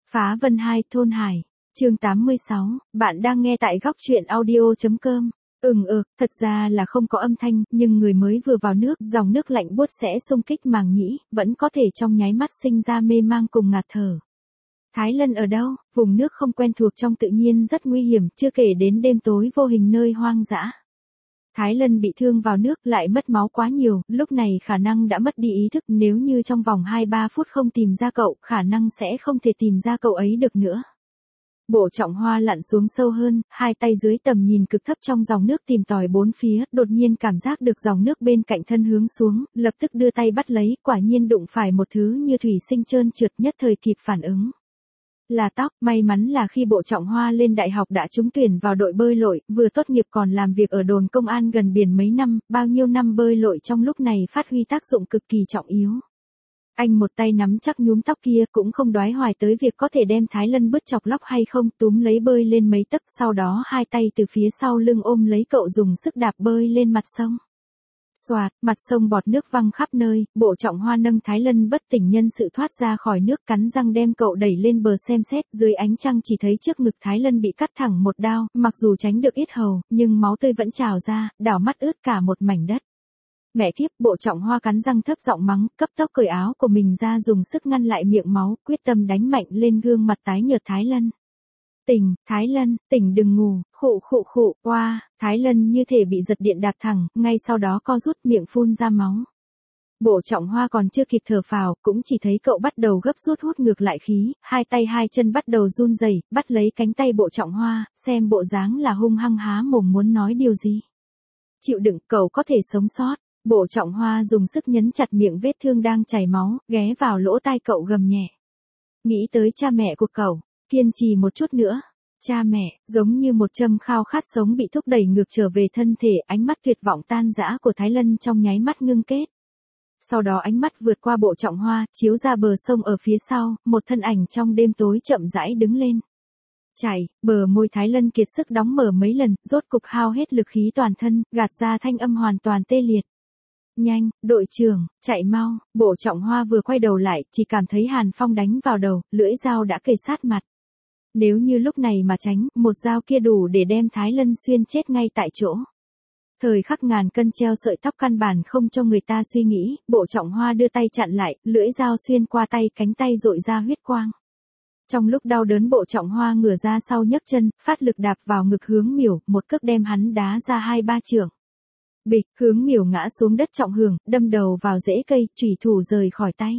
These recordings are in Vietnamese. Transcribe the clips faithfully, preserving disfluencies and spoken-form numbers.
Phá Vân hai thôn Hải, chương tám mươi sáu, bạn đang nghe tại góc truyện audio.com. Ừm ừ, thật ra là không có âm thanh, nhưng người mới vừa vào nước, dòng nước lạnh buốt sẽ xung kích màng nhĩ, vẫn có thể trong nháy mắt sinh ra mê mang cùng ngạt thở. Thái Lân ở đâu? Vùng nước không quen thuộc trong tự nhiên rất nguy hiểm, chưa kể đến đêm tối vô hình nơi hoang dã. Thái Lân bị thương vào nước lại mất máu quá nhiều, lúc này khả năng đã mất đi ý thức, nếu như trong vòng hai ba phút không tìm ra cậu, khả năng sẽ không thể tìm ra cậu ấy được nữa. Bộ Trọng Hoa lặn xuống sâu hơn, hai tay dưới tầm nhìn cực thấp trong dòng nước tìm tòi bốn phía, đột nhiên cảm giác được dòng nước bên cạnh thân hướng xuống, lập tức đưa tay bắt lấy, quả nhiên đụng phải một thứ như thủy sinh trơn trượt, nhất thời kịp phản ứng. Là tóc, may mắn là khi Bộ Trọng Hoa lên đại học đã trúng tuyển vào đội bơi lội, vừa tốt nghiệp còn làm việc ở đồn công an gần biển mấy năm, bao nhiêu năm bơi lội trong lúc này phát huy tác dụng cực kỳ trọng yếu. Anh một tay nắm chắc nhúm tóc kia, cũng không đoái hoài tới việc có thể đem Thái Lân bứt chọc lóc hay không, túm lấy bơi lên mấy tấc, sau đó hai tay từ phía sau lưng ôm lấy cậu dùng sức đạp bơi lên mặt sông. Xoạt, mặt sông bọt nước văng khắp nơi, Bộ Trọng Hoa nâng Thái Lân bất tỉnh nhân sự thoát ra khỏi nước, cắn răng đem cậu đẩy lên bờ xem xét, dưới ánh trăng chỉ thấy trước ngực Thái Lân bị cắt thẳng một đao, mặc dù tránh được yết hầu, nhưng máu tươi vẫn trào ra, đảo mắt ướt cả một mảnh đất. Mẹ kiếp, Bộ Trọng Hoa cắn răng thấp giọng mắng, cấp tốc cởi áo của mình ra dùng sức ngăn lại miệng máu, quyết tâm đánh mạnh lên gương mặt tái nhợt Thái Lân. Tỉnh, Thái Lân, tỉnh đừng ngủ, khụ khụ khụ, oa, Thái Lân như thể bị giật điện đạp thẳng, ngay sau đó co rút miệng phun ra máu. Bộ Trọng Hoa còn chưa kịp thở phào, cũng chỉ thấy cậu bắt đầu gấp rút hút ngược lại khí, hai tay hai chân bắt đầu run rẩy, bắt lấy cánh tay Bộ Trọng Hoa, xem bộ dáng là hung hăng há mồm muốn nói điều gì. Chịu đựng, cậu có thể sống sót. Bộ Trọng Hoa dùng sức nhấn chặt miệng vết thương đang chảy máu, ghé vào lỗ tai cậu gầm nhẹ. Nghĩ tới cha mẹ của cậu, kiên trì một chút nữa. Cha mẹ, giống như một châm khao khát sống bị thúc đẩy ngược trở về thân thể, ánh mắt tuyệt vọng tan rã của Thái Lân trong nháy mắt ngưng kết. Sau đó ánh mắt vượt qua Bộ Trọng Hoa, chiếu ra bờ sông ở phía sau, một thân ảnh trong đêm tối chậm rãi đứng lên. Chảy, bờ môi Thái Lân kiệt sức đóng mở mấy lần, rốt cục hao hết lực khí toàn thân, gạt ra thanh âm hoàn toàn tê liệt. Nhanh, đội trưởng, chạy mau. Bộ Trọng Hoa vừa quay đầu lại, chỉ cảm thấy hàn phong đánh vào đầu, lưỡi dao đã kề sát mặt. Nếu như lúc này mà tránh, một dao kia đủ để đem Thái Lân xuyên chết ngay tại chỗ. Thời khắc ngàn cân treo sợi tóc căn bản không cho người ta suy nghĩ, Bộ Trọng Hoa đưa tay chặn lại, lưỡi dao xuyên qua tay, cánh tay rội ra huyết quang. Trong lúc đau đớn Bộ Trọng Hoa ngửa ra sau nhấc chân, phát lực đạp vào ngực Hướng Miểu, một cước đem hắn đá ra hai ba trượng. Bịch, Hướng Miểu ngã xuống đất trọng hưởng, đâm đầu vào rễ cây, chủy thủ rời khỏi tay.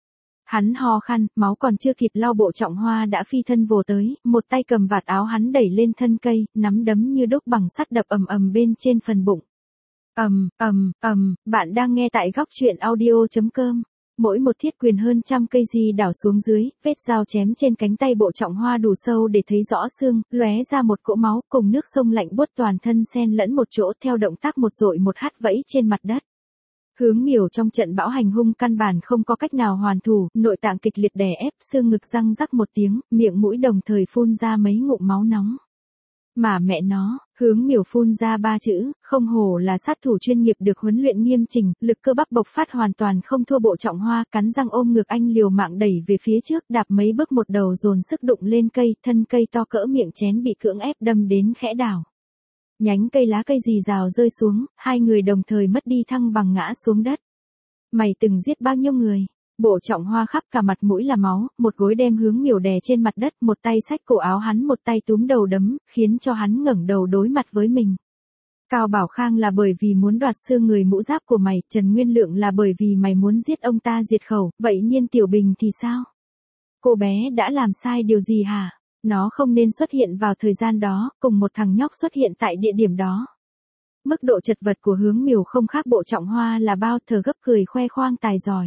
Hắn ho khan, máu còn chưa kịp lau, Bộ Trọng Hoa đã phi thân vồ tới, một tay cầm vạt áo hắn đẩy lên thân cây, nắm đấm như đúc bằng sắt đập ầm ầm bên trên phần bụng. Ầm, ầm, ầm, bạn đang nghe tại góc truyện audio.com. Mỗi một thiết quyền hơn trăm cây di đảo xuống dưới, vết dao chém trên cánh tay Bộ Trọng Hoa đủ sâu để thấy rõ xương, lóe ra một cỗ máu, cùng nước sông lạnh buốt toàn thân xen lẫn một chỗ, theo động tác một dội một hắt vẫy trên mặt đất. Hướng Miểu trong trận bão hành hung căn bản không có cách nào hoàn thủ, nội tạng kịch liệt đè ép, xương ngực răng rắc một tiếng, miệng mũi đồng thời phun ra mấy ngụm máu nóng. Mà mẹ nó, Hướng Miểu phun ra ba chữ, không hổ là sát thủ chuyên nghiệp được huấn luyện nghiêm chỉnh, lực cơ bắp bộc phát hoàn toàn không thua Bộ Trọng Hoa, cắn răng ôm ngực anh liều mạng đẩy về phía trước, đạp mấy bước một đầu dồn sức đụng lên cây, thân cây to cỡ miệng chén bị cưỡng ép đâm đến khẽ đảo. Nhánh cây lá cây rì rào rơi xuống, hai người đồng thời mất đi thăng bằng ngã xuống đất. Mày từng giết bao nhiêu người? Bộ Trọng Hoa khắp cả mặt mũi là máu, một gối đem Hướng Miểu đè trên mặt đất, một tay xách cổ áo hắn, một tay túm đầu đấm, khiến cho hắn ngẩng đầu đối mặt với mình. Cao Bảo Khang là bởi vì muốn đoạt xương người mũ giáp của mày, Trần Nguyên Lượng là bởi vì mày muốn giết ông ta diệt khẩu, vậy Nhiên Tiểu Bình thì sao? Cô bé đã làm sai điều gì hả? Nó không nên xuất hiện vào thời gian đó, cùng một thằng nhóc xuất hiện tại địa điểm đó. Mức độ chật vật của Hướng Miểu không khác Bộ Trọng Hoa là bao, thở gấp cười khoe khoang tài giỏi.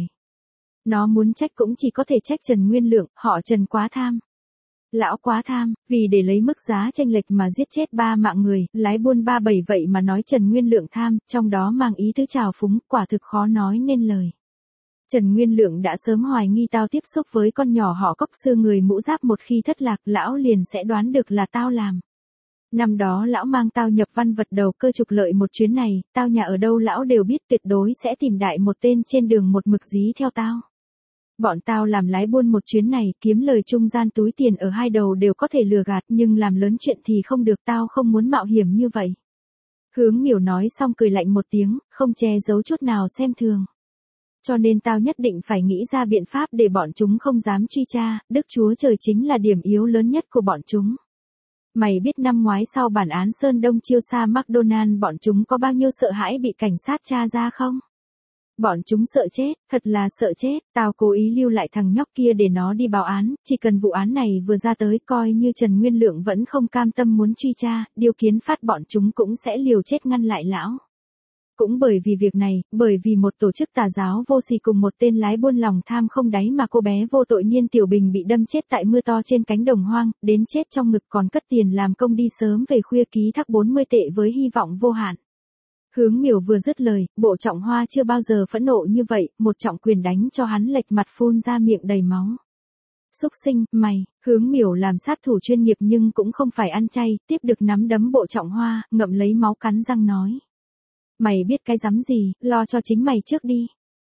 Nó muốn trách cũng chỉ có thể trách Trần Nguyên Lượng, họ Trần quá tham. Lão quá tham, vì để lấy mức giá chênh lệch mà giết chết ba mạng người, lái buôn ba bảy vậy mà nói Trần Nguyên Lượng tham, trong đó mang ý tứ trào phúng, quả thực khó nói nên lời. Trần Nguyên Lượng đã sớm hoài nghi tao tiếp xúc với con nhỏ họ Cốc xưa người mũ giáp, một khi thất lạc, lão liền sẽ đoán được là tao làm. Năm đó lão mang tao nhập văn vật đầu cơ trục lợi một chuyến này, tao nhà ở đâu lão đều biết, tuyệt đối sẽ tìm đại một tên trên đường một mực dí theo tao. Bọn tao làm lái buôn một chuyến này, kiếm lời trung gian túi tiền ở hai đầu đều có thể lừa gạt, nhưng làm lớn chuyện thì không được, tao không muốn mạo hiểm như vậy. Hướng Miểu nói xong cười lạnh một tiếng, không che giấu chút nào xem thường. Cho nên tao nhất định phải nghĩ ra biện pháp để bọn chúng không dám truy tra, Đức Chúa Trời chính là điểm yếu lớn nhất của bọn chúng. Mày biết năm ngoái sau bản án Sơn Đông chiêu xa McDonald bọn chúng có bao nhiêu sợ hãi bị cảnh sát tra ra không? Bọn chúng sợ chết, thật là sợ chết, tao cố ý lưu lại thằng nhóc kia để nó đi báo án, chỉ cần vụ án này vừa ra tới coi như Trần Nguyên Lượng vẫn không cam tâm muốn truy tra, Điêu Kiến Phát bọn chúng cũng sẽ liều chết ngăn lại lão. Cũng bởi vì việc này, bởi vì một tổ chức tà giáo vô sỉ cùng một tên lái buôn lòng tham không đáy mà cô bé vô tội Niên Tiểu Bình bị đâm chết tại mưa to trên cánh đồng hoang, đến chết trong ngực còn cất tiền làm công đi sớm về khuya ký thác bốn mươi tệ với hy vọng vô hạn. Hướng Miểu vừa dứt lời, Bộ Trọng Hoa chưa bao giờ phẫn nộ như vậy, một trọng quyền đánh cho hắn lệch mặt phun ra miệng đầy máu. Xúc sinh, mày, Hướng Miểu làm sát thủ chuyên nghiệp nhưng cũng không phải ăn chay, tiếp được nắm đấm Bộ Trọng Hoa, ngậm lấy máu cắn răng nói. Mày biết cái rắm gì, lo cho chính mày trước đi.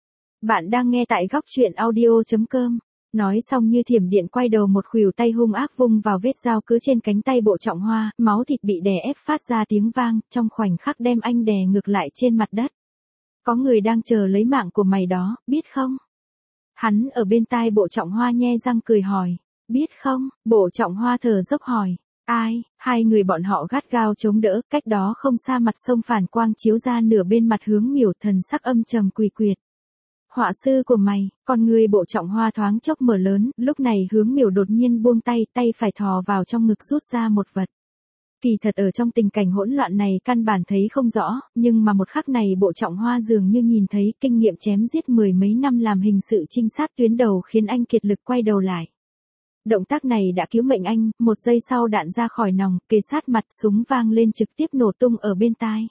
Bạn đang nghe tại góc truyện audio chấm com. Nói xong như thiểm điện quay đầu một khuỷu tay hung ác vung vào vết dao cứ trên cánh tay Bộ Trọng Hoa, máu thịt bị đè ép phát ra tiếng vang, trong khoảnh khắc đem anh đè ngược lại trên mặt đất. Có người đang chờ lấy mạng của mày đó, biết không? Hắn ở bên tai Bộ Trọng Hoa nhe răng cười hỏi. Biết không? Bộ Trọng Hoa thở dốc hỏi. Ai? Hai người bọn họ gắt gao chống đỡ, cách đó không xa mặt sông phản quang chiếu ra nửa bên mặt Hướng Miểu, thần sắc âm trầm quỳ quyệt. Họa sư của mày, con người Bộ Trọng Hoa thoáng chốc mở lớn, lúc này Hướng Miểu đột nhiên buông tay, tay phải thò vào trong ngực rút ra một vật. Kỳ thật ở trong tình cảnh hỗn loạn này căn bản thấy không rõ, nhưng mà một khắc này Bộ Trọng Hoa dường như nhìn thấy kinh nghiệm chém giết mười mấy năm làm hình sự trinh sát tuyến đầu khiến anh kiệt lực quay đầu lại. Động tác này đã cứu mệnh anh, một giây sau đạn ra khỏi nòng, kề sát mặt, súng vang lên trực tiếp nổ tung ở bên tai.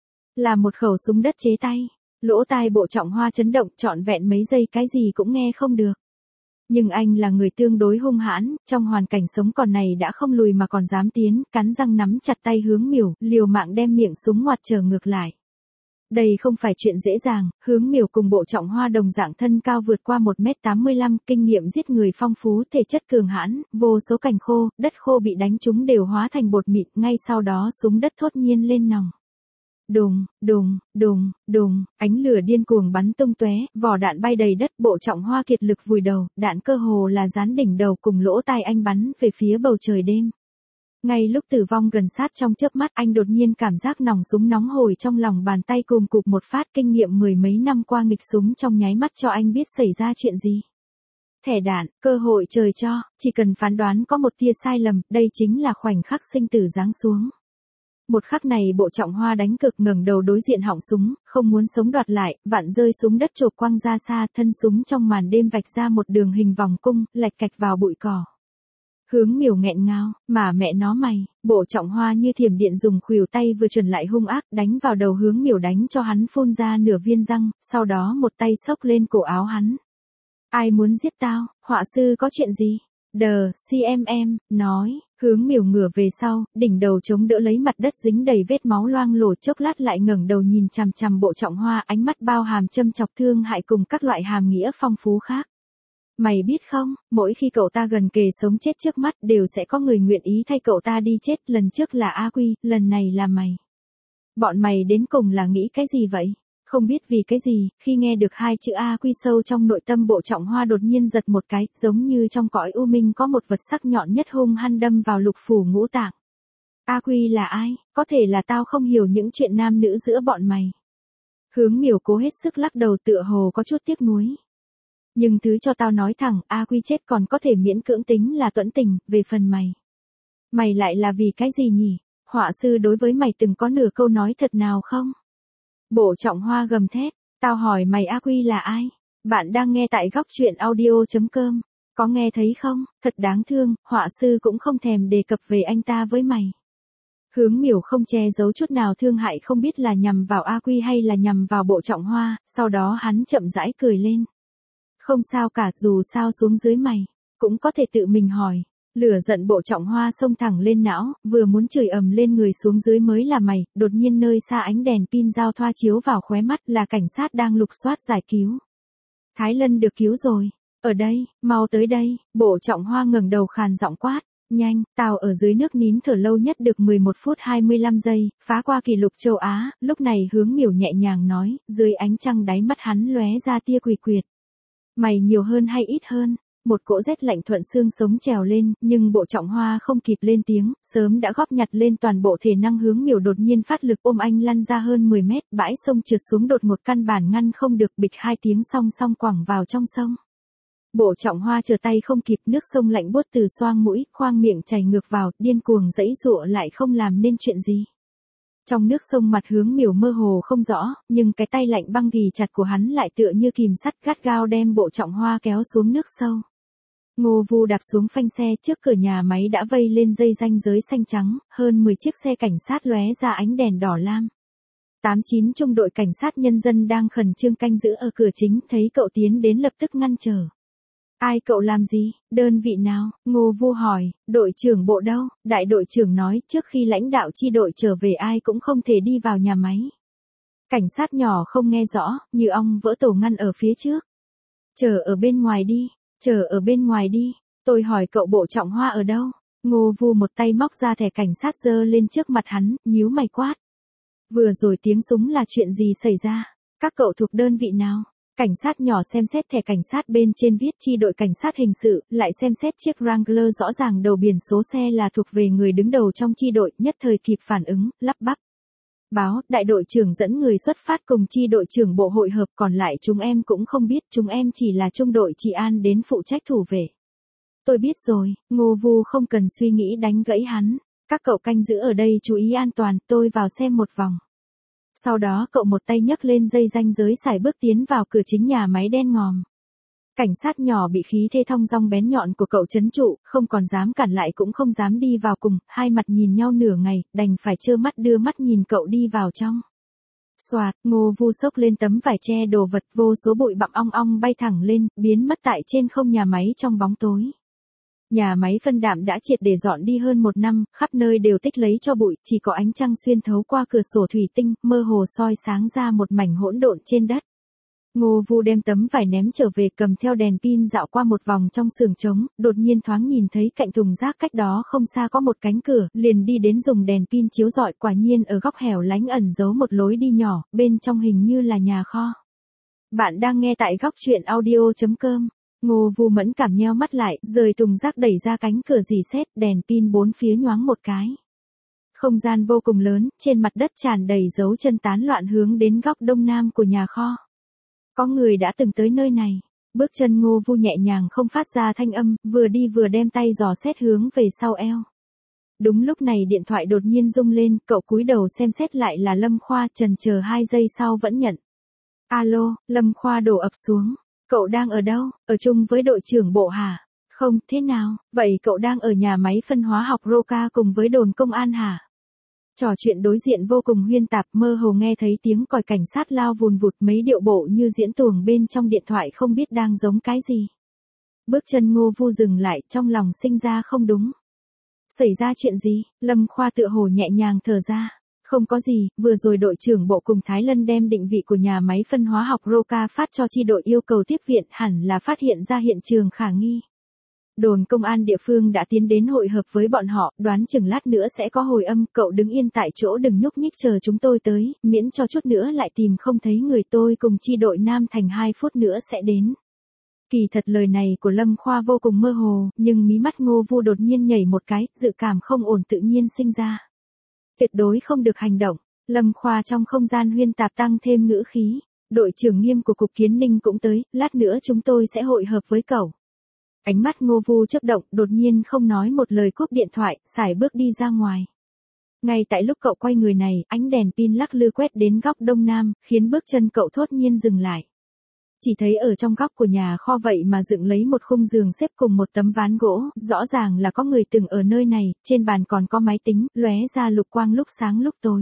Là một khẩu súng đất chế tay. Lỗ tai Bộ Trọng Hoa chấn động trọn vẹn mấy giây cái gì cũng nghe không được. Nhưng anh là người tương đối hung hãn, trong hoàn cảnh sống còn này đã không lùi mà còn dám tiến, cắn răng nắm chặt tay Hướng Miểu, liều mạng đem miệng súng ngoặt trở ngược lại. Đây không phải chuyện dễ dàng, Hướng Miểu cùng Bộ Trọng Hoa đồng dạng thân cao vượt qua một mét tám mươi lăm, kinh nghiệm giết người phong phú, thể chất cường hãn, vô số cành khô, đất khô bị đánh trúng đều hóa thành bột mịn, ngay sau đó súng đất thốt nhiên lên nòng. Đùng, đùng, đùng, đùng, ánh lửa điên cuồng bắn tung tóe, vỏ đạn bay đầy đất, Bộ Trọng Hoa kiệt lực vùi đầu, đạn cơ hồ là dán đỉnh đầu cùng lỗ tai anh bắn về phía bầu trời đêm. Ngay lúc tử vong gần sát trong chớp mắt, anh đột nhiên cảm giác nòng súng nóng hổi trong lòng bàn tay cùng cụp một phát, kinh nghiệm mười mấy năm qua nghịch súng trong nháy mắt cho anh biết xảy ra chuyện gì. Thẻ đạn, cơ hội trời cho, chỉ cần phán đoán có một tia sai lầm, đây chính là khoảnh khắc sinh tử giáng xuống. Một khắc này Bộ Trọng Hoa đánh cực ngẩng đầu đối diện họng súng, không muốn sống đoạt lại, vặn rơi súng đất chộp quăng ra xa, thân súng trong màn đêm vạch ra một đường hình vòng cung, lạch cạch vào bụi cỏ. Hướng Miểu nghẹn ngào, mà mẹ nó mày, Bộ Trọng Hoa như thiểm điện dùng khuỷu tay vừa chuẩn lại hung ác đánh vào đầu Hướng Miểu đánh cho hắn phun ra nửa viên răng, sau đó một tay xốc lên cổ áo hắn. Ai muốn giết tao, họa sư có chuyện gì? Đờ, xê em em, nói, Hướng Miểu ngửa về sau, đỉnh đầu chống đỡ lấy mặt đất dính đầy vết máu loang lổ, chốc lát lại ngẩng đầu nhìn chằm chằm Bộ Trọng Hoa, ánh mắt bao hàm châm chọc thương hại cùng các loại hàm nghĩa phong phú khác. Mày biết không, mỗi khi cậu ta gần kề sống chết trước mắt đều sẽ có người nguyện ý thay cậu ta đi chết, lần trước là A Quy, lần này là mày. Bọn mày đến cùng là nghĩ cái gì vậy? Không biết vì cái gì, khi nghe được hai chữ A Quy sâu trong nội tâm Bộ Trọng Hoa đột nhiên giật một cái, giống như trong cõi u minh có một vật sắc nhọn nhất hung hăng đâm vào lục phủ ngũ tạng. A Quy là ai? Có thể là tao không hiểu những chuyện nam nữ giữa bọn mày. Hướng Miểu cố hết sức lắc đầu tựa hồ có chút tiếc nuối. Nhưng thứ cho tao nói thẳng, A Quy chết còn có thể miễn cưỡng tính là tuẫn tình, về phần mày. Mày lại là vì cái gì nhỉ? Họa sư đối với mày từng có nửa câu nói thật nào không? Bộ Trọng Hoa gầm thét, tao hỏi mày A Quy là ai? Bạn đang nghe tại góc truyện audio chấm com. Có nghe thấy không? Thật đáng thương, họa sư cũng không thèm đề cập về anh ta với mày. Hướng Miểu không che giấu chút nào thương hại, không biết là nhằm vào A Quy hay là nhằm vào Bộ Trọng Hoa, sau đó hắn chậm rãi cười lên. Không sao cả, dù sao xuống dưới mày, cũng có thể tự mình hỏi. Lửa giận Bộ Trọng Hoa xông thẳng lên não, vừa muốn chửi ầm lên người xuống dưới mới là mày, đột nhiên nơi xa ánh đèn pin giao thoa chiếu vào khóe mắt, là cảnh sát đang lục soát giải cứu. Thái Lân được cứu rồi. Ở đây, mau tới đây, Bộ Trọng Hoa ngẩng đầu khàn giọng quát. Nhanh, tàu ở dưới nước nín thở lâu nhất được mười một phút hai mươi lăm giây, phá qua kỷ lục châu Á, lúc này Hướng Miểu nhẹ nhàng nói, dưới ánh trăng đáy mắt hắn lóe ra tia quỷ quyệt. Mày nhiều hơn hay ít hơn? Một cỗ rét lạnh thuận xương sống trèo lên, nhưng Bộ Trọng Hoa không kịp lên tiếng, sớm đã góp nhặt lên toàn bộ thể năng. Hướng Miểu đột nhiên phát lực ôm anh lăn ra hơn mười mét, bãi sông trượt xuống đột ngột căn bản ngăn không được, bịch hai tiếng song song quẳng vào trong sông. Bộ Trọng Hoa trở tay không kịp, nước sông lạnh buốt từ xoang mũi, khoang miệng chảy ngược vào, điên cuồng giãy giụa lại không làm nên chuyện gì. Trong nước sông mặt Hướng Miểu mơ hồ không rõ, nhưng cái tay lạnh băng ghì chặt của hắn lại tựa như kìm sắt gắt gao đem Bộ Trọng Hoa kéo xuống nước sâu. Ngô Vu đạp xuống phanh xe, trước cửa nhà máy đã vây lên dây ranh giới xanh trắng, hơn mười chiếc xe cảnh sát lóe ra ánh đèn đỏ lam. Tám chín trung đội cảnh sát nhân dân đang khẩn trương canh giữ ở cửa chính, thấy cậu tiến đến lập tức ngăn trở. Ai cậu làm gì, đơn vị nào? Ngô Vu hỏi. Đội trưởng bộ đâu? Đại đội trưởng nói trước khi lãnh đạo chi đội trở về ai cũng không thể đi vào nhà máy. Cảnh sát nhỏ không nghe rõ, như ong vỡ tổ ngăn ở phía trước. Chờ ở bên ngoài đi, chờ ở bên ngoài đi, tôi hỏi cậu Bộ Trọng Hoa ở đâu? Ngô Vu một tay móc ra thẻ cảnh sát giơ lên trước mặt hắn, nhíu mày quát. Vừa rồi tiếng súng là chuyện gì xảy ra? Các cậu thuộc đơn vị nào? Cảnh sát nhỏ xem xét thẻ cảnh sát bên trên viết chi đội cảnh sát hình sự, lại xem xét chiếc Wrangler rõ ràng đầu biển số xe là thuộc về người đứng đầu trong chi đội, nhất thời kịp phản ứng, lắp bắp. Báo, đại đội trưởng dẫn người xuất phát cùng chi đội trưởng bộ hội hợp, còn lại chúng em cũng không biết, chúng em chỉ là trung đội trị an đến phụ trách thủ vệ. Tôi biết rồi, Ngô Vu không cần suy nghĩ đánh gãy hắn. Các cậu canh giữ ở đây chú ý an toàn, tôi vào xem một vòng. Sau đó cậu một tay nhấc lên dây ranh giới sải bước tiến vào cửa chính nhà máy đen ngòm. Cảnh sát nhỏ bị khí thế thong dong bén nhọn của cậu trấn trụ, không còn dám cản lại cũng không dám đi vào cùng, hai mặt nhìn nhau nửa ngày, đành phải trơ mắt đưa mắt nhìn cậu đi vào trong. Xoạt, Ngô Vu xốc lên tấm vải che đồ vật, vô số bụi bặm ong ong bay thẳng lên, biến mất tại trên không nhà máy trong bóng tối. Nhà máy phân đạm đã triệt để dọn đi hơn một năm, khắp nơi đều tích lấy cho bụi, chỉ có ánh trăng xuyên thấu qua cửa sổ thủy tinh, mơ hồ soi sáng ra một mảnh hỗn độn trên đất. Ngô Vu đem tấm vải ném trở về, cầm theo đèn pin dạo qua một vòng trong xưởng trống, đột nhiên thoáng nhìn thấy cạnh thùng rác cách đó không xa có một cánh cửa, liền đi đến dùng đèn pin chiếu rọi, quả nhiên ở góc hẻo lánh ẩn giấu một lối đi nhỏ, bên trong hình như là nhà kho. Bạn đang nghe tại góc truyện audio chấm com. Ngô Vu mẫn cảm nheo mắt lại, rời thùng rác đẩy ra cánh cửa rỉ sét, đèn pin bốn phía nhoáng một cái. Không gian vô cùng lớn, trên mặt đất tràn đầy dấu chân tán loạn hướng đến góc đông nam của nhà kho. Có người đã từng tới nơi này. Bước chân Ngô Vu nhẹ nhàng không phát ra thanh âm, vừa đi vừa đem tay dò xét hướng về sau eo. Đúng lúc này điện thoại đột nhiên rung lên, cậu cúi đầu xem xét lại là Lâm Khoa, chần chờ hai giây sau vẫn nhận. Alo, Lâm Khoa đổ ập xuống. Cậu đang ở đâu? Ở chung với đội trưởng bộ hả? Không, thế nào? Vậy cậu đang ở nhà máy phân hóa học Roca cùng với đồn công an hả? Trò chuyện đối diện vô cùng huyên tạp, mơ hồ nghe thấy tiếng còi cảnh sát lao vùn vụt, mấy điệu bộ như diễn tuồng bên trong điện thoại không biết đang giống cái gì. Bước chân Ngô Vu dừng lại, trong lòng sinh ra không đúng. Xảy ra chuyện gì? Lâm Khoa tựa hồ nhẹ nhàng thở ra. Không có gì, vừa rồi đội trưởng bộ cùng Thái Lân đem định vị của nhà máy phân hóa học Roca phát cho chi đội yêu cầu tiếp viện, hẳn là phát hiện ra hiện trường khả nghi. Đồn công an địa phương đã tiến đến hội hợp với bọn họ, đoán chừng lát nữa sẽ có hồi âm, cậu đứng yên tại chỗ đừng nhúc nhích chờ chúng tôi tới, miễn cho chút nữa lại tìm không thấy người, tôi cùng chi đội Nam Thành hai phút nữa sẽ đến. Kỳ thật lời này của Lâm Khoa vô cùng mơ hồ, nhưng mí mắt Ngô Vu đột nhiên nhảy một cái, dự cảm không ổn tự nhiên sinh ra. Tuyệt đối không được hành động. Lâm Khoa trong không gian huyên tạp tăng thêm ngữ khí. Đội trưởng Nghiêm của Cục Kiến Ninh cũng tới, lát nữa chúng tôi sẽ hội hợp với cậu. Ánh mắt Ngô Vu chớp động, đột nhiên không nói một lời cúp điện thoại, sải bước đi ra ngoài. Ngay tại lúc cậu quay người này, ánh đèn pin lắc lư quét đến góc đông nam, khiến bước chân cậu thốt nhiên dừng lại. Chỉ thấy ở trong góc của nhà kho vậy mà dựng lấy một khung giường xếp cùng một tấm ván gỗ, rõ ràng là có người từng ở nơi này, trên bàn còn có máy tính, lóe ra lục quang lúc sáng lúc tối.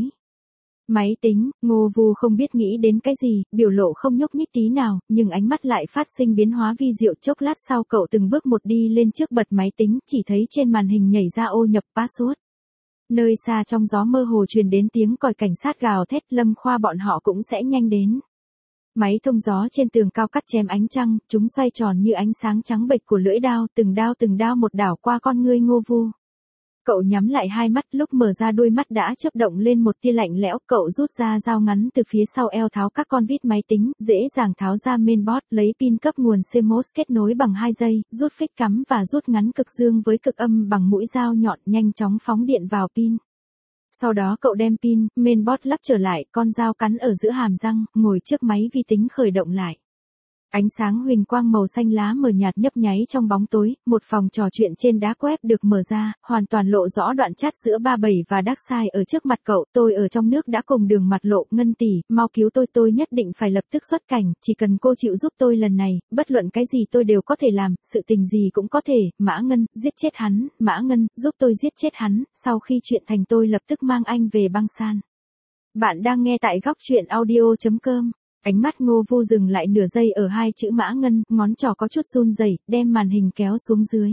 Máy tính, Ngô Vu không biết nghĩ đến cái gì, biểu lộ không nhúc nhích tí nào, nhưng ánh mắt lại phát sinh biến hóa vi diệu, chốc lát sau cậu từng bước một đi lên trước bật máy tính, chỉ thấy trên màn hình nhảy ra ô nhập password. Nơi xa trong gió mơ hồ truyền đến tiếng còi cảnh sát gào thét, Lâm Khoa bọn họ cũng sẽ nhanh đến. Máy thông gió trên tường cao cắt chém ánh trăng, chúng xoay tròn như ánh sáng trắng bệch của lưỡi đao, từng đao từng đao một đảo qua con ngươi Ngô Vu. Cậu nhắm lại hai mắt, lúc mở ra đôi mắt đã chớp động lên một tia lạnh lẽo, cậu rút ra dao ngắn từ phía sau eo tháo các con vít máy tính, dễ dàng tháo ra mainboard, lấy pin cấp nguồn xê em ô ét kết nối bằng hai dây, rút phích cắm và rút ngắn cực dương với cực âm bằng mũi dao nhọn, nhanh chóng phóng điện vào pin. Sau đó cậu đem pin, mainboard lắp trở lại, con dao cắn ở giữa hàm răng, ngồi trước máy vi tính khởi động lại. Ánh sáng huỳnh quang màu xanh lá mờ nhạt nhấp nháy trong bóng tối, một phòng trò chuyện trên dark web được mở ra, hoàn toàn lộ rõ đoạn chat giữa ba bảy và Darkside ở trước mặt cậu. Tôi ở trong nước đã cùng Đường mặt lộ, Ngân tỷ, mau cứu tôi, tôi nhất định phải lập tức xuất cảnh, chỉ cần cô chịu giúp tôi lần này, bất luận cái gì tôi đều có thể làm, sự tình gì cũng có thể. Mã Ngân, giết chết hắn, Mã Ngân, giúp tôi giết chết hắn, sau khi chuyện thành tôi lập tức mang anh về băng san. Bạn đang nghe tại góc truyện audio chấm com. Ánh mắt Ngô Vu dừng lại nửa giây ở hai chữ Mã Ngân, ngón trỏ có chút run rẩy, đem màn hình kéo xuống dưới.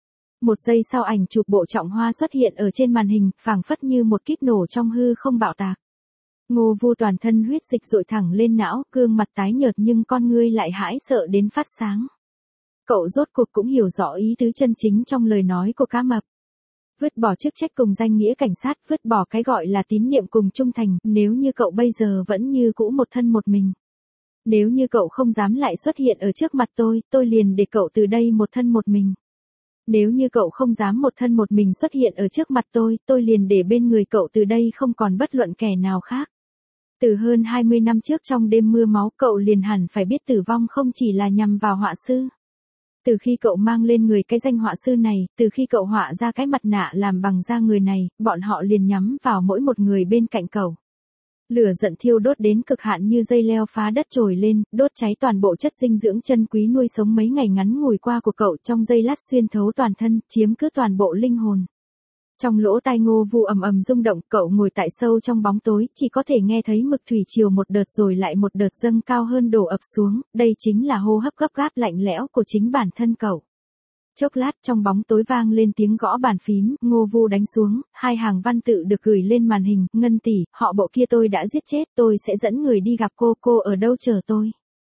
Một giây sau ảnh chụp bộ Trọng Hoa xuất hiện ở trên màn hình, phảng phất như một kíp nổ trong hư không bạo tạc. Ngô Vu toàn thân huyết dịch dội thẳng lên não, gương mặt tái nhợt nhưng con ngươi lại hãi sợ đến phát sáng. Cậu rốt cuộc cũng hiểu rõ ý tứ chân chính trong lời nói của Cá Mập. Vứt bỏ chức trách cùng danh nghĩa cảnh sát, vứt bỏ cái gọi là tín nhiệm cùng trung thành, nếu như cậu bây giờ vẫn như cũ một thân một mình. Nếu như cậu không dám lại xuất hiện ở trước mặt tôi, tôi liền để cậu từ đây một thân một mình. Nếu như cậu không dám một thân một mình xuất hiện ở trước mặt tôi, tôi liền để bên người cậu từ đây không còn bất luận kẻ nào khác. Từ hơn hai mươi năm trước trong đêm mưa máu, cậu liền hẳn phải biết tử vong không chỉ là nhằm vào họa sư. Từ khi cậu mang lên người cái danh họa sư này, từ khi cậu họa ra cái mặt nạ làm bằng da người này, bọn họ liền nhắm vào mỗi một người bên cạnh cậu. Lửa giận thiêu đốt đến cực hạn như dây leo phá đất trồi lên, đốt cháy toàn bộ chất dinh dưỡng chân quý nuôi sống mấy ngày ngắn ngủi qua của cậu, trong giây lát xuyên thấu toàn thân, chiếm cứ toàn bộ linh hồn. Trong lỗ tai Ngô Vu ầm ầm rung động, cậu ngồi tại sâu trong bóng tối, chỉ có thể nghe thấy mực thủy triều một đợt rồi lại một đợt dâng cao hơn đổ ập xuống, đây chính là hô hấp gấp gáp lạnh lẽo của chính bản thân cậu. Chốc lát trong bóng tối vang lên tiếng gõ bàn phím, Ngô Vu đánh xuống, hai hàng văn tự được gửi lên màn hình, Ngân tỷ, họ Bộ kia tôi đã giết chết, tôi sẽ dẫn người đi gặp cô, cô ở đâu chờ tôi.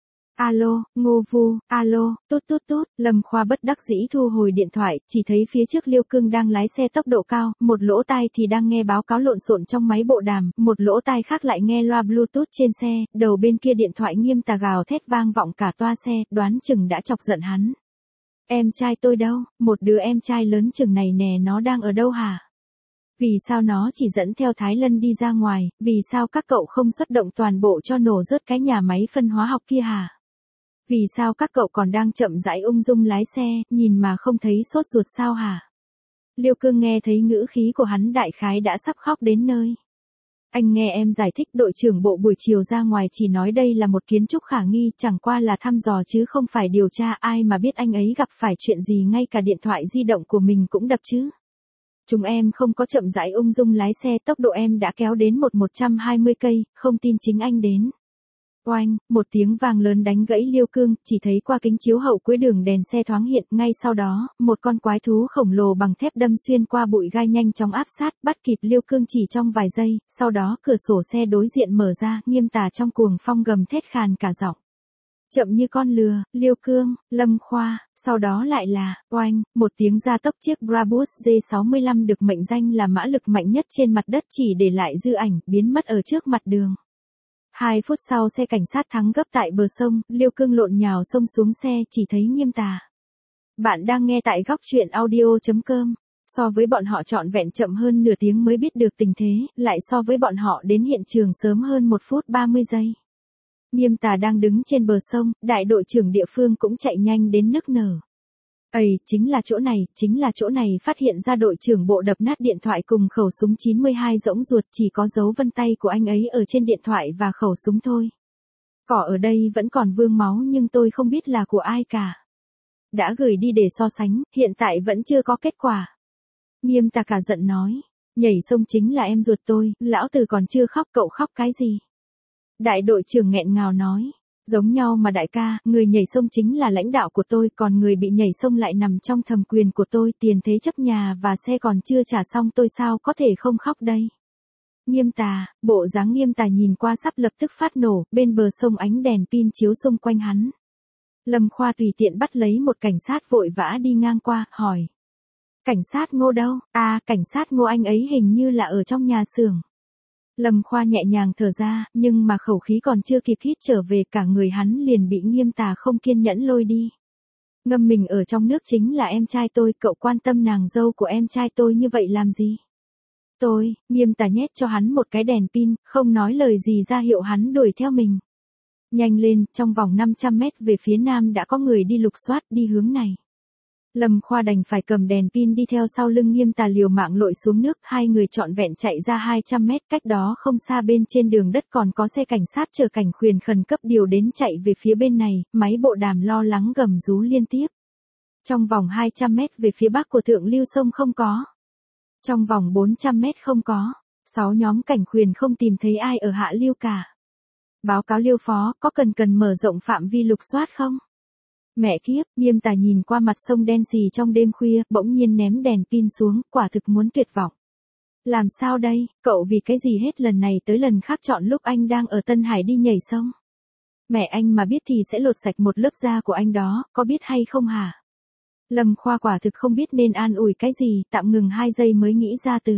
Alo, Ngô Vu, alo, tút tút tút, Lâm Khoa bất đắc dĩ thu hồi điện thoại, chỉ thấy phía trước Liêu Cương đang lái xe tốc độ cao, một lỗ tai thì đang nghe báo cáo lộn xộn trong máy bộ đàm, một lỗ tai khác lại nghe loa Bluetooth trên xe, đầu bên kia điện thoại nghiêm tà gào thét vang vọng cả toa xe, đoán chừng đã chọc giận hắn. Em trai tôi đâu, một đứa em trai lớn chừng này nè, nó đang ở đâu hả? Vì sao nó chỉ dẫn theo Thái Lân đi ra ngoài, vì sao các cậu không xuất động toàn bộ cho nổ rớt cái nhà máy phân hóa học kia hả? Vì sao các cậu còn đang chậm rãi ung dung lái xe, nhìn mà không thấy sốt ruột sao hả? Liêu Cương nghe thấy ngữ khí của hắn đại khái đã sắp khóc đến nơi. Anh nghe em giải thích, đội trưởng bộ buổi chiều ra ngoài chỉ nói đây là một kiến trúc khả nghi, chẳng qua là thăm dò chứ không phải điều tra, ai mà biết anh ấy gặp phải chuyện gì ngay cả điện thoại di động của mình cũng đập chứ. Chúng em không có chậm rãi ung dung lái xe, tốc độ em đã kéo đến một một trăm hai mươi cây, không tin chính anh đến. Oanh, một tiếng vang lớn đánh gãy Liêu Cương, chỉ thấy qua kính chiếu hậu cuối đường đèn xe thoáng hiện, ngay sau đó, một con quái thú khổng lồ bằng thép đâm xuyên qua bụi gai nhanh chóng áp sát, bắt kịp Liêu Cương chỉ trong vài giây, sau đó cửa sổ xe đối diện mở ra, Nghiêm Tà trong cuồng phong gầm thét khàn cả giọng. Chậm như con lừa, Liêu Cương, Lâm Khoa, sau đó lại là, oanh, một tiếng gia tốc chiếc Brabus G sáu mươi lăm được mệnh danh là mã lực mạnh nhất trên mặt đất chỉ để lại dư ảnh, biến mất ở trước mặt đường. Hai phút sau xe cảnh sát thắng gấp tại bờ sông, Liêu Cương lộn nhào xông xuống xe, chỉ thấy Nghiêm Tà. Bạn đang nghe tại góc truyện audio chấm com. So với bọn họ trọn vẹn chậm hơn nửa tiếng mới biết được tình thế, lại so với bọn họ đến hiện trường sớm hơn một phút ba mươi giây. Nghiêm Tà đang đứng trên bờ sông, đại đội trưởng địa phương cũng chạy nhanh đến nức nở. Ây, chính là chỗ này, chính là chỗ này, phát hiện ra đội trưởng bộ đập nát điện thoại cùng khẩu súng chín mươi hai rỗng ruột, chỉ có dấu vân tay của anh ấy ở trên điện thoại và khẩu súng thôi. Cỏ ở đây vẫn còn vương máu nhưng tôi không biết là của ai cả. Đã gửi đi để so sánh, hiện tại vẫn chưa có kết quả. Nghiêm Tà cả giận nói, nhảy sông chính là em ruột tôi, lão tử còn chưa khóc, cậu khóc cái gì? Đại đội trưởng nghẹn ngào nói. Giống nhau mà đại ca, người nhảy sông chính là lãnh đạo của tôi, còn người bị nhảy sông lại nằm trong thẩm quyền của tôi, tiền thế chấp nhà và xe còn chưa trả xong, tôi sao có thể không khóc đây. Nghiêm Tà, bộ dáng Nghiêm Tà nhìn qua sắp lập tức phát nổ, bên bờ sông ánh đèn pin chiếu xung quanh hắn. Lâm Khoa tùy tiện bắt lấy một cảnh sát vội vã đi ngang qua, hỏi. Cảnh sát Ngô đâu? À, cảnh sát Ngô anh ấy hình như là ở trong nhà xưởng. Lâm Khoa nhẹ nhàng thở ra, nhưng mà khẩu khí còn chưa kịp hít trở về cả người hắn liền bị Nghiêm Tà không kiên nhẫn lôi đi. Ngâm mình ở trong nước chính là em trai tôi, cậu quan tâm nàng dâu của em trai tôi như vậy làm gì? Tôi, Nghiêm Tà nhét cho hắn một cái đèn pin, không nói lời gì ra hiệu hắn đuổi theo mình. Nhanh lên, trong vòng năm trăm mét về phía nam đã có người đi lục soát đi hướng này. Lâm Khoa đành phải cầm đèn pin đi theo sau lưng Nghiêm Tà liều mạng lội xuống nước, hai người trọn vẹn chạy ra hai trăm mét, cách đó không xa bên trên đường đất còn có xe cảnh sát chờ cảnh khuyển khẩn cấp điều đến chạy về phía bên này, máy bộ đàm lo lắng gầm rú liên tiếp. Trong vòng hai trăm mét về phía bắc của Thượng Lưu sông không có. Trong vòng bốn trăm mét không có. Sáu nhóm cảnh khuyển không tìm thấy ai ở Hạ Lưu cả. Báo cáo Liêu phó, có cần cần mở rộng phạm vi lục soát không? Mẹ kiếp, Nghiêm Tà nhìn qua mặt sông đen xì trong đêm khuya, bỗng nhiên ném đèn pin xuống, quả thực muốn tuyệt vọng. Làm sao đây, cậu vì cái gì hết lần này tới lần khác chọn lúc anh đang ở Tân Hải đi nhảy sông? Mẹ anh mà biết thì sẽ lột sạch một lớp da của anh đó, có biết hay không hả? Lâm Khoa quả thực không biết nên an ủi cái gì, tạm ngừng hai giây mới nghĩ ra từ.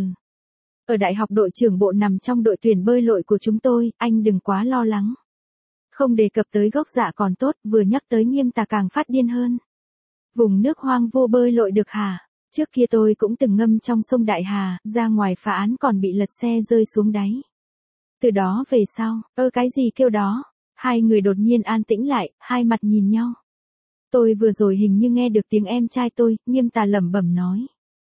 Ở đại học đội trưởng bộ nằm trong đội tuyển bơi lội của chúng tôi, anh đừng quá lo lắng. Không đề cập tới gốc dạ còn tốt, vừa nhắc tới Nghiêm Tà càng phát điên hơn. Vùng nước hoang vô bơi lội được hả? Trước kia tôi cũng từng ngâm trong sông Đại Hà, ra ngoài phá án còn bị lật xe rơi xuống đáy. Từ đó về sau, ơ cái gì kêu đó? Hai người đột nhiên an tĩnh lại, hai mặt nhìn nhau. Tôi vừa rồi hình như nghe được tiếng em trai tôi, Nghiêm Tà lẩm bẩm nói.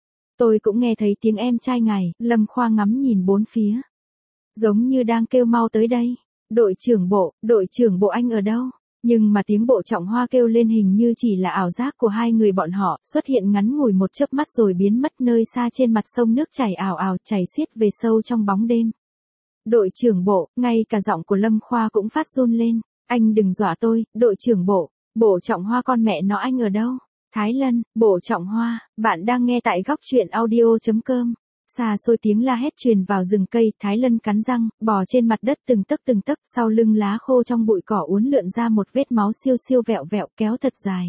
Tôi cũng nghe thấy tiếng em trai ngài, Lâm Khoa ngắm nhìn bốn phía. Giống như đang kêu mau tới đây. Đội trưởng bộ, đội trưởng bộ anh ở đâu? Nhưng mà tiếng Bộ Trọng Hoa kêu lên hình như chỉ là ảo giác của hai người bọn họ, xuất hiện ngắn ngủi một chớp mắt rồi biến mất nơi xa trên mặt sông, nước chảy ảo ảo chảy xiết về sâu trong bóng đêm. Đội trưởng bộ, ngay cả giọng của Lâm Khoa cũng phát run lên. Anh đừng dọa tôi, đội trưởng bộ, Bộ Trọng Hoa con mẹ nó anh ở đâu? Thái Lân, Bộ Trọng Hoa, bạn đang nghe tại góc truyện audio chấm com. Xa xôi tiếng la hét truyền vào rừng cây, Thái Lân cắn răng, bò trên mặt đất từng tấc từng tấc, sau lưng lá khô trong bụi cỏ uốn lượn ra một vết máu siêu siêu vẹo vẹo kéo thật dài.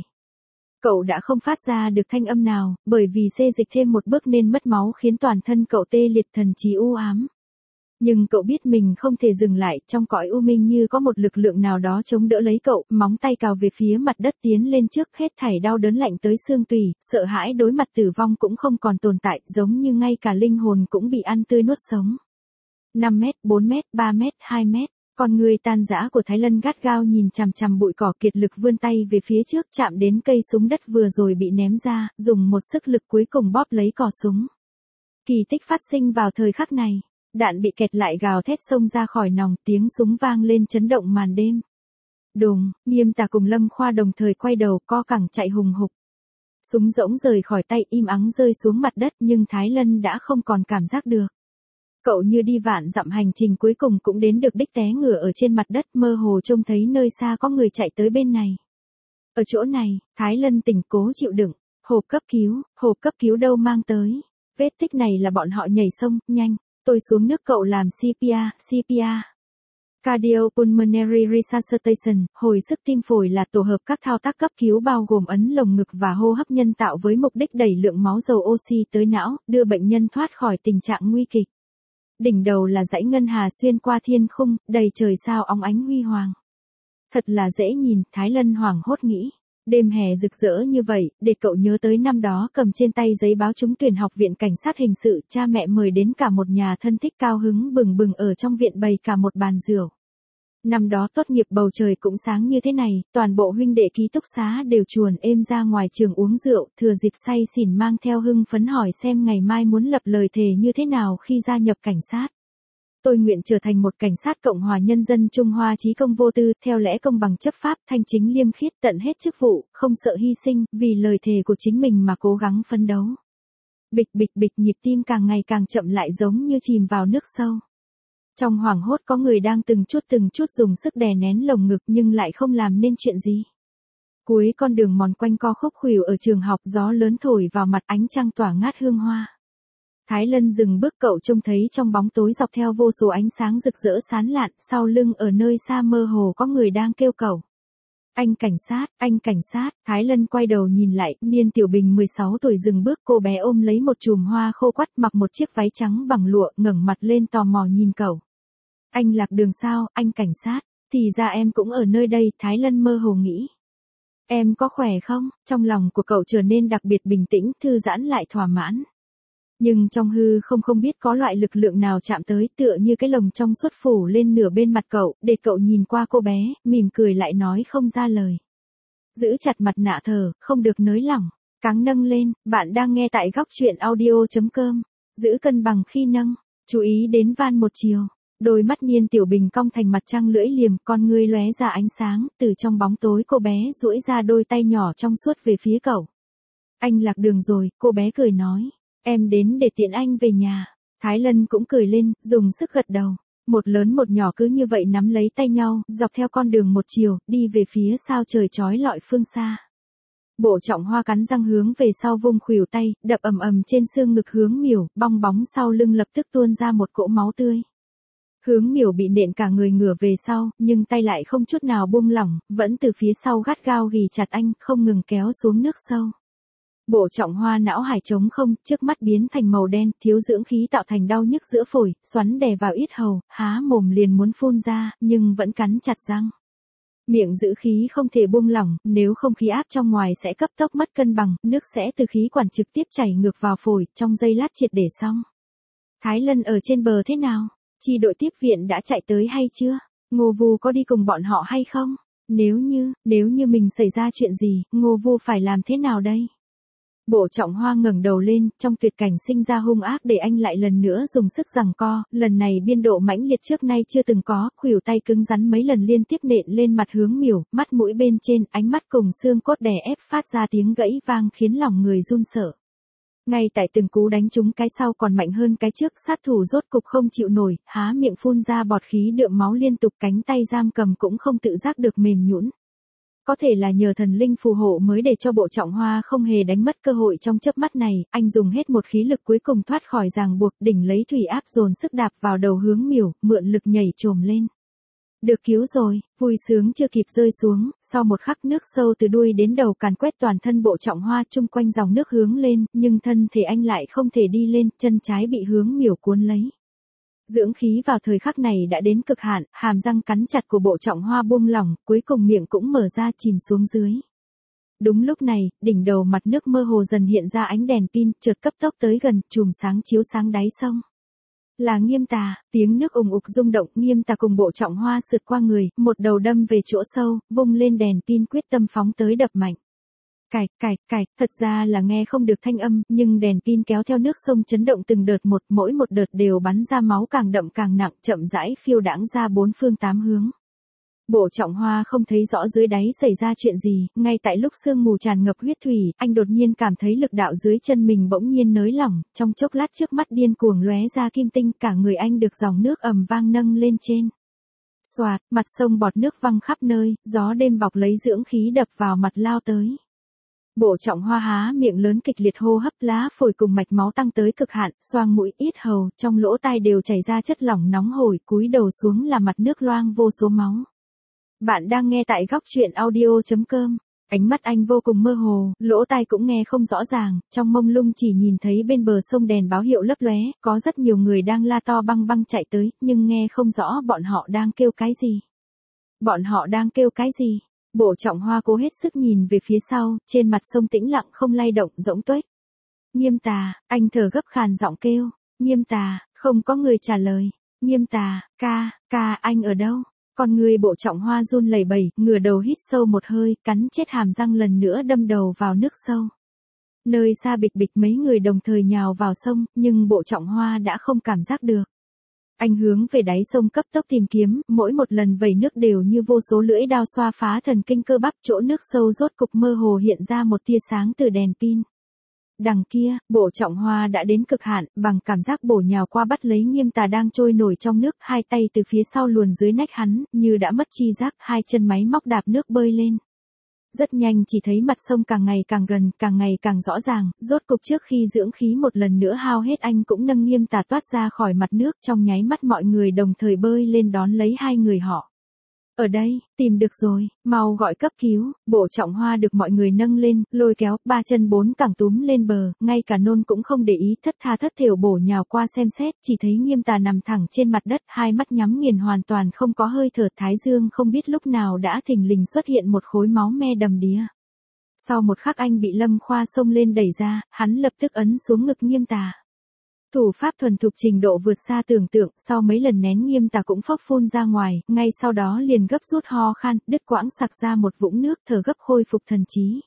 Cậu đã không phát ra được thanh âm nào, bởi vì xê dịch thêm một bước nên mất máu khiến toàn thân cậu tê liệt thần trí u ám. Nhưng cậu biết mình không thể dừng lại, trong cõi u minh như có một lực lượng nào đó chống đỡ lấy cậu, móng tay cào về phía mặt đất tiến lên trước, hết thảy đau đớn lạnh tới xương tủy, sợ hãi đối mặt tử vong cũng không còn tồn tại, giống như ngay cả linh hồn cũng bị ăn tươi nuốt sống. năm mét, bốn mét, ba mét, hai mét, con người tan rã của Thái Lân gắt gao nhìn chằm chằm bụi cỏ, kiệt lực vươn tay về phía trước, chạm đến cây súng đất vừa rồi bị ném ra, dùng một sức lực cuối cùng bóp lấy cò súng. Kỳ tích phát sinh vào thời khắc này. Đạn bị kẹt lại gào thét xông ra khỏi nòng, tiếng súng vang lên chấn động màn đêm. Đùng, Nghiêm Tà cùng Lâm Khoa đồng thời quay đầu, co cẳng chạy hùng hục. Súng rỗng rời khỏi tay, im ắng rơi xuống mặt đất, nhưng Thái Lân đã không còn cảm giác được. Cậu như đi vạn dặm hành trình cuối cùng cũng đến được đích, té ngửa ở trên mặt đất, mơ hồ trông thấy nơi xa có người chạy tới bên này. Ở chỗ này, Thái Lân tỉnh cố chịu đựng, hộp cấp cứu, hộp cấp cứu đâu mang tới. Vết tích này là bọn họ nhảy sông, nhanh. Tôi xuống nước cậu làm xê pê rờ, xê pê rờ. Cardiopulmonary Resuscitation, hồi sức tim phổi là tổ hợp các thao tác cấp cứu bao gồm ấn lồng ngực và hô hấp nhân tạo với mục đích đẩy lượng máu dầu oxy tới não, đưa bệnh nhân thoát khỏi tình trạng nguy kịch. Đỉnh đầu là dãy ngân hà xuyên qua thiên khung, đầy trời sao óng ánh huy hoàng. Thật là dễ nhìn, Thái Lân hoảng hốt nghĩ. Đêm hè rực rỡ như vậy, để cậu nhớ tới năm đó cầm trên tay giấy báo trúng tuyển học viện cảnh sát hình sự, cha mẹ mời đến cả một nhà thân thích cao hứng bừng bừng ở trong viện bày cả một bàn rượu. Năm đó tốt nghiệp bầu trời cũng sáng như thế này, toàn bộ huynh đệ ký túc xá đều chuồn êm ra ngoài trường uống rượu, thừa dịp say xỉn mang theo hưng phấn hỏi xem ngày mai muốn lập lời thề như thế nào khi gia nhập cảnh sát. Tôi nguyện trở thành một cảnh sát Cộng hòa Nhân dân Trung Hoa chí công vô tư, theo lẽ công bằng chấp pháp, thanh chính liêm khiết, tận hết chức vụ, không sợ hy sinh, vì lời thề của chính mình mà cố gắng phấn đấu. Bịch bịch bịch, nhịp tim càng ngày càng chậm lại giống như chìm vào nước sâu. Trong hoảng hốt có người đang từng chút từng chút dùng sức đè nén lồng ngực nhưng lại không làm nên chuyện gì. Cuối con đường mòn quanh co khúc khuỷu ở trường học, gió lớn thổi vào mặt, ánh trăng tỏa ngát hương hoa. Thái Lân dừng bước, cậu trông thấy trong bóng tối dọc theo vô số ánh sáng rực rỡ sáng lạn, sau lưng ở nơi xa mơ hồ có người đang kêu cậu. Anh cảnh sát, anh cảnh sát, Thái Lân quay đầu nhìn lại, Niên Tiểu Bình mười sáu tuổi dừng bước, cô bé ôm lấy một chùm hoa khô quắt, mặc một chiếc váy trắng bằng lụa, ngẩng mặt lên tò mò nhìn cậu. Anh lạc đường sao, anh cảnh sát, thì ra em cũng ở nơi đây, Thái Lân mơ hồ nghĩ. Em có khỏe không? Trong lòng của cậu trở nên đặc biệt bình tĩnh, thư giãn lại thỏa mãn. Nhưng trong hư không không biết có loại lực lượng nào chạm tới, tựa như cái lồng trong suốt phủ lên nửa bên mặt cậu, để cậu nhìn qua cô bé, mỉm cười lại nói không ra lời. Giữ chặt mặt nạ thở, không được nới lỏng. Cáng nâng lên, bạn đang nghe tại góc truyện audio.com. Giữ cân bằng khi nâng, chú ý đến van một chiều. Đôi mắt Niên Tiểu Bình cong thành mặt trăng lưỡi liềm, con ngươi lóe ra ánh sáng, từ trong bóng tối cô bé duỗi ra đôi tay nhỏ trong suốt về phía cậu. Anh lạc đường rồi, cô bé cười nói. Em đến để tiện anh về nhà. Thái Lân cũng cười lên, dùng sức gật đầu. Một lớn một nhỏ cứ như vậy nắm lấy tay nhau, dọc theo con đường một chiều, đi về phía sao trời chói lọi phương xa. Bộ Trọng Hoa cắn răng hướng về sau vung khuỷu tay, đập ầm ầm trên xương ngực Hướng Miểu, bong bóng sau lưng lập tức tuôn ra một cỗ máu tươi. Hướng Miểu bị nện cả người ngửa về sau, nhưng tay lại không chút nào buông lỏng, vẫn từ phía sau gắt gao ghì chặt anh, không ngừng kéo xuống nước sâu. Bộ Trọng Hoa não hải trống không, trước mắt biến thành màu đen, thiếu dưỡng khí tạo thành đau nhức giữa phổi, xoắn đè vào yết hầu, há mồm liền muốn phun ra, nhưng vẫn cắn chặt răng. Miệng giữ khí không thể buông lỏng, nếu không khí áp trong ngoài sẽ cấp tốc mất cân bằng, nước sẽ từ khí quản trực tiếp chảy ngược vào phổi, trong giây lát triệt để xong. Thái Lân ở trên bờ thế nào? Chi đội tiếp viện đã chạy tới hay chưa? Ngô Vu có đi cùng bọn họ hay không? Nếu như, nếu như mình xảy ra chuyện gì, Ngô Vu phải làm thế nào đây? Bộ Trọng Hoa ngẩng đầu lên, trong tuyệt cảnh sinh ra hung ác để anh lại lần nữa dùng sức giằng co, lần này biên độ mãnh liệt trước nay chưa từng có, khuỷu tay cứng rắn mấy lần liên tiếp nện lên mặt Hướng Miểu, mắt mũi bên trên, ánh mắt cùng xương cốt đè ép phát ra tiếng gãy vang khiến lòng người run sợ. Ngay tại từng cú đánh trúng cái sau còn mạnh hơn cái trước, sát thủ rốt cục không chịu nổi, há miệng phun ra bọt khí đượm máu liên tục, cánh tay giam cầm cũng không tự giác được mềm nhũn. Có thể là nhờ thần linh phù hộ mới để cho Bộ Trọng Hoa không hề đánh mất cơ hội trong chớp mắt này, anh dùng hết một khí lực cuối cùng thoát khỏi ràng buộc, đỉnh lấy thủy áp dồn sức đạp vào đầu Hướng Miểu, mượn lực nhảy trồm lên. Được cứu rồi, vui sướng chưa kịp rơi xuống, sau một khắc nước sâu từ đuôi đến đầu càn quét toàn thân Bộ Trọng Hoa, chung quanh dòng nước hướng lên, nhưng thân thể anh lại không thể đi lên, chân trái bị Hướng Miểu cuốn lấy. Dưỡng khí vào thời khắc này đã đến cực hạn, hàm răng cắn chặt của Bộ Trọng Hoa buông lỏng, cuối cùng miệng cũng mở ra chìm xuống dưới. Đúng lúc này, đỉnh đầu mặt nước mơ hồ dần hiện ra ánh đèn pin, chợt cấp tốc tới gần, chùm sáng chiếu sáng đáy sông. Là Nghiêm Tà, tiếng nước ùng ục rung động, Nghiêm Tà cùng Bộ Trọng Hoa sượt qua người, một đầu đâm về chỗ sâu, vung lên đèn pin quyết tâm phóng tới đập mạnh. Cạch, cạch, cạch, thật ra là nghe không được thanh âm, nhưng đèn pin kéo theo nước sông chấn động từng đợt một, mỗi một đợt đều bắn ra máu càng đậm càng nặng, chậm rãi phiêu đãng ra bốn phương tám hướng. Bộ Trọng Hoa không thấy rõ dưới đáy xảy ra chuyện gì, ngay tại lúc sương mù tràn ngập huyết thủy, anh đột nhiên cảm thấy lực đạo dưới chân mình bỗng nhiên nới lỏng, trong chốc lát trước mắt điên cuồng lóe ra kim tinh, cả người anh được dòng nước ầm vang nâng lên trên. Xoạt, mặt sông bọt nước văng khắp nơi, gió đêm bọc lấy dưỡng khí đập vào mặt lao tới. Bộ Trọng Hoa há miệng lớn kịch liệt hô hấp, lá phổi cùng mạch máu tăng tới cực hạn, xoang mũi, yết hầu, trong lỗ tai đều chảy ra chất lỏng nóng hổi, cúi đầu xuống là mặt nước loang vô số máu. Bạn đang nghe tại góc truyện audio.com. Ánh mắt anh vô cùng mơ hồ, lỗ tai cũng nghe không rõ ràng, trong mông lung chỉ nhìn thấy bên bờ sông đèn báo hiệu lấp lóe, có rất nhiều người đang la to băng băng chạy tới, nhưng nghe không rõ bọn họ đang kêu cái gì. Bọn họ đang kêu cái gì? Bộ Trọng Hoa cố hết sức nhìn về phía sau, trên mặt sông tĩnh lặng không lay động, rỗng tuếch. Nghiêm Tà, anh thở gấp khàn giọng kêu. Nghiêm Tà, không có người trả lời. Nghiêm Tà, ca, ca, anh ở đâu? Con người Bộ Trọng Hoa run lẩy bẩy, ngửa đầu hít sâu một hơi, cắn chết hàm răng lần nữa đâm đầu vào nước sâu. Nơi xa bịch bịch mấy người đồng thời nhào vào sông, nhưng Bộ Trọng Hoa đã không cảm giác được. Anh hướng về đáy sông cấp tốc tìm kiếm, mỗi một lần vẩy nước đều như vô số lưỡi đao xoa phá thần kinh cơ bắp, chỗ nước sâu rốt cục mơ hồ hiện ra một tia sáng từ đèn pin. Đằng kia, Bộ Trọng Hoa đã đến cực hạn, bằng cảm giác bổ nhào qua bắt lấy Nghiêm Tà đang trôi nổi trong nước, hai tay từ phía sau luồn dưới nách hắn, như đã mất chi giác, hai chân máy móc đạp nước bơi lên. Rất nhanh chỉ thấy mặt sông càng ngày càng gần, càng ngày càng rõ ràng, rốt cục trước khi dưỡng khí một lần nữa hao hết anh cũng nâng Nghiêm Tà toát ra khỏi mặt nước, trong nháy mắt mọi người đồng thời bơi lên đón lấy hai người họ. Ở đây, tìm được rồi, mau gọi cấp cứu. Bộ Trọng Hoa được mọi người nâng lên, lôi kéo, ba chân bốn cẳng túm lên bờ, ngay cả nôn cũng không để ý, thất tha thất thểu bổ nhào qua xem xét, chỉ thấy Nghiêm Tà nằm thẳng trên mặt đất, hai mắt nhắm nghiền hoàn toàn không có hơi thở, thái dương không biết lúc nào đã thình lình xuất hiện một khối máu me đầm đìa. Sau một khắc anh bị Lâm Khoa xông lên đẩy ra, hắn lập tức ấn xuống ngực Nghiêm Tà. Thủ pháp thuần thục trình độ vượt xa tưởng tượng, sau mấy lần nén Nghiêm Tà cũng phốc phun ra ngoài, ngay sau đó liền gấp rút ho khan, đứt quãng sặc ra một vũng nước, thở gấp khôi phục thần trí.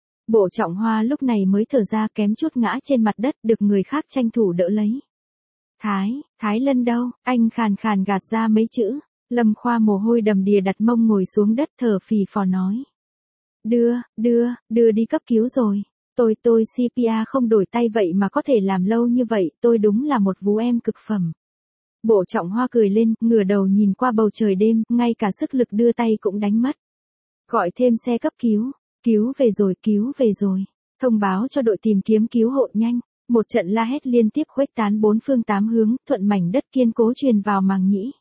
Bộ Trọng Hoa lúc này mới thở ra, kém chút ngã trên mặt đất, được người khác tranh thủ đỡ lấy. Thái, Thái Lân đâu? Anh khàn khàn gạt ra mấy chữ. Lâm Khoa mồ hôi đầm đìa đặt mông ngồi xuống đất thở phì phò nói. Đưa, đưa, đưa đi cấp cứu rồi. Tôi tôi xê pê rờ không đổi tay vậy mà có thể làm lâu như vậy, tôi đúng là một vú em cực phẩm. Bộ Trọng Hoa cười lên, ngửa đầu nhìn qua bầu trời đêm, ngay cả sức lực đưa tay cũng đánh mất. Gọi thêm xe cấp cứu, cứu về rồi, cứu về rồi. Thông báo cho đội tìm kiếm cứu hộ nhanh. Một trận la hét liên tiếp khuếch tán bốn phương tám hướng, thuận mảnh đất kiên cố truyền vào màng nhĩ.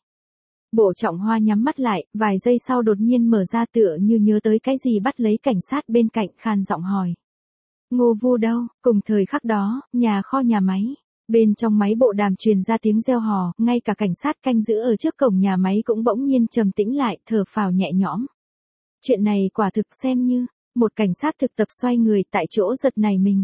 Bộ Trọng Hoa nhắm mắt lại, vài giây sau đột nhiên mở ra tựa như nhớ tới cái gì, bắt lấy cảnh sát bên cạnh, khan giọng hỏi. Ngô Vu đâu? Cùng thời khắc đó, nhà kho nhà máy. Bên trong máy bộ đàm truyền ra tiếng reo hò, ngay cả cảnh sát canh giữ ở trước cổng nhà máy cũng bỗng nhiên trầm tĩnh lại, thở phào nhẹ nhõm. Chuyện này quả thực xem như, một cảnh sát thực tập xoay người tại chỗ giật nảy mình.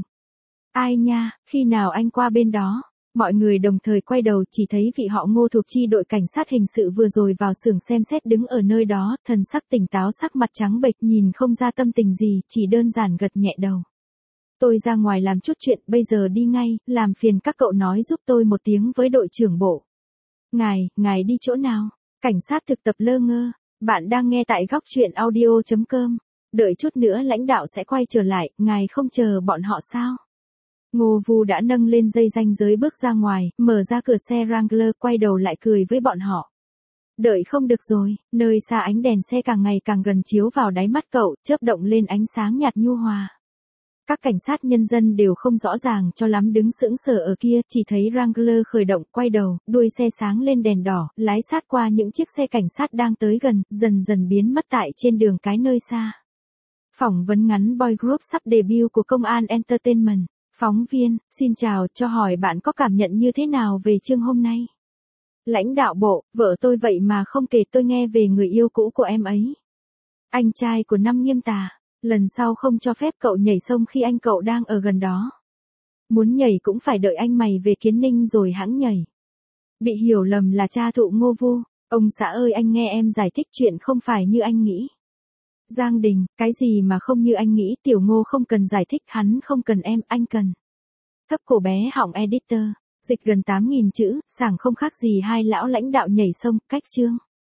Ai nha, khi nào anh qua bên đó? Mọi người đồng thời quay đầu, chỉ thấy vị họ Ngô thuộc chi đội cảnh sát hình sự vừa rồi vào xưởng xem xét đứng ở nơi đó, thần sắc tỉnh táo, sắc mặt trắng bệch, nhìn không ra tâm tình gì, chỉ đơn giản gật nhẹ đầu. Tôi ra ngoài làm chút chuyện, bây giờ đi ngay, làm phiền các cậu nói giúp tôi một tiếng với đội trưởng bộ. Ngài, ngài đi chỗ nào? Cảnh sát thực tập lơ ngơ. Bạn đang nghe tại góc truyện audio chấm com. Đợi chút nữa lãnh đạo sẽ quay trở lại, ngài không chờ bọn họ sao? Ngô Vu đã nâng lên dây ranh giới bước ra ngoài, mở ra cửa xe Wrangler, quay đầu lại cười với bọn họ. Đợi không được rồi, nơi xa ánh đèn xe càng ngày càng gần chiếu vào đáy mắt cậu, chớp động lên ánh sáng nhạt nhu hòa. Các cảnh sát nhân dân đều không rõ ràng cho lắm đứng sững sờ ở kia, chỉ thấy Wrangler khởi động, quay đầu, đuôi xe sáng lên đèn đỏ, lái sát qua những chiếc xe cảnh sát đang tới gần, dần dần biến mất tại trên đường cái nơi xa. Phỏng vấn ngắn Boy Group sắp debut của Công an Entertainment. Phóng viên, xin chào, cho hỏi bạn có cảm nhận như thế nào về chương hôm nay? Lãnh đạo bộ, vợ tôi vậy mà không kể tôi nghe về người yêu cũ của em ấy. Anh trai của năm Nghiêm Tà, lần sau không cho phép cậu nhảy sông khi anh cậu đang ở gần đó. Muốn nhảy cũng phải đợi anh mày về Kiến Ninh rồi hãng nhảy. Bị hiểu lầm là cha thụ Ngô Vu. Ông xã ơi, anh nghe em giải thích chuyện không phải như anh nghĩ. Giang Đình, cái gì mà không như anh nghĩ, Tiểu Ngô không cần giải thích, hắn không cần em, anh cần. Thấp cổ bé họng editor, dịch gần tám nghìn chữ, sảng không khác gì hai lão lãnh đạo nhảy sông, cách chương.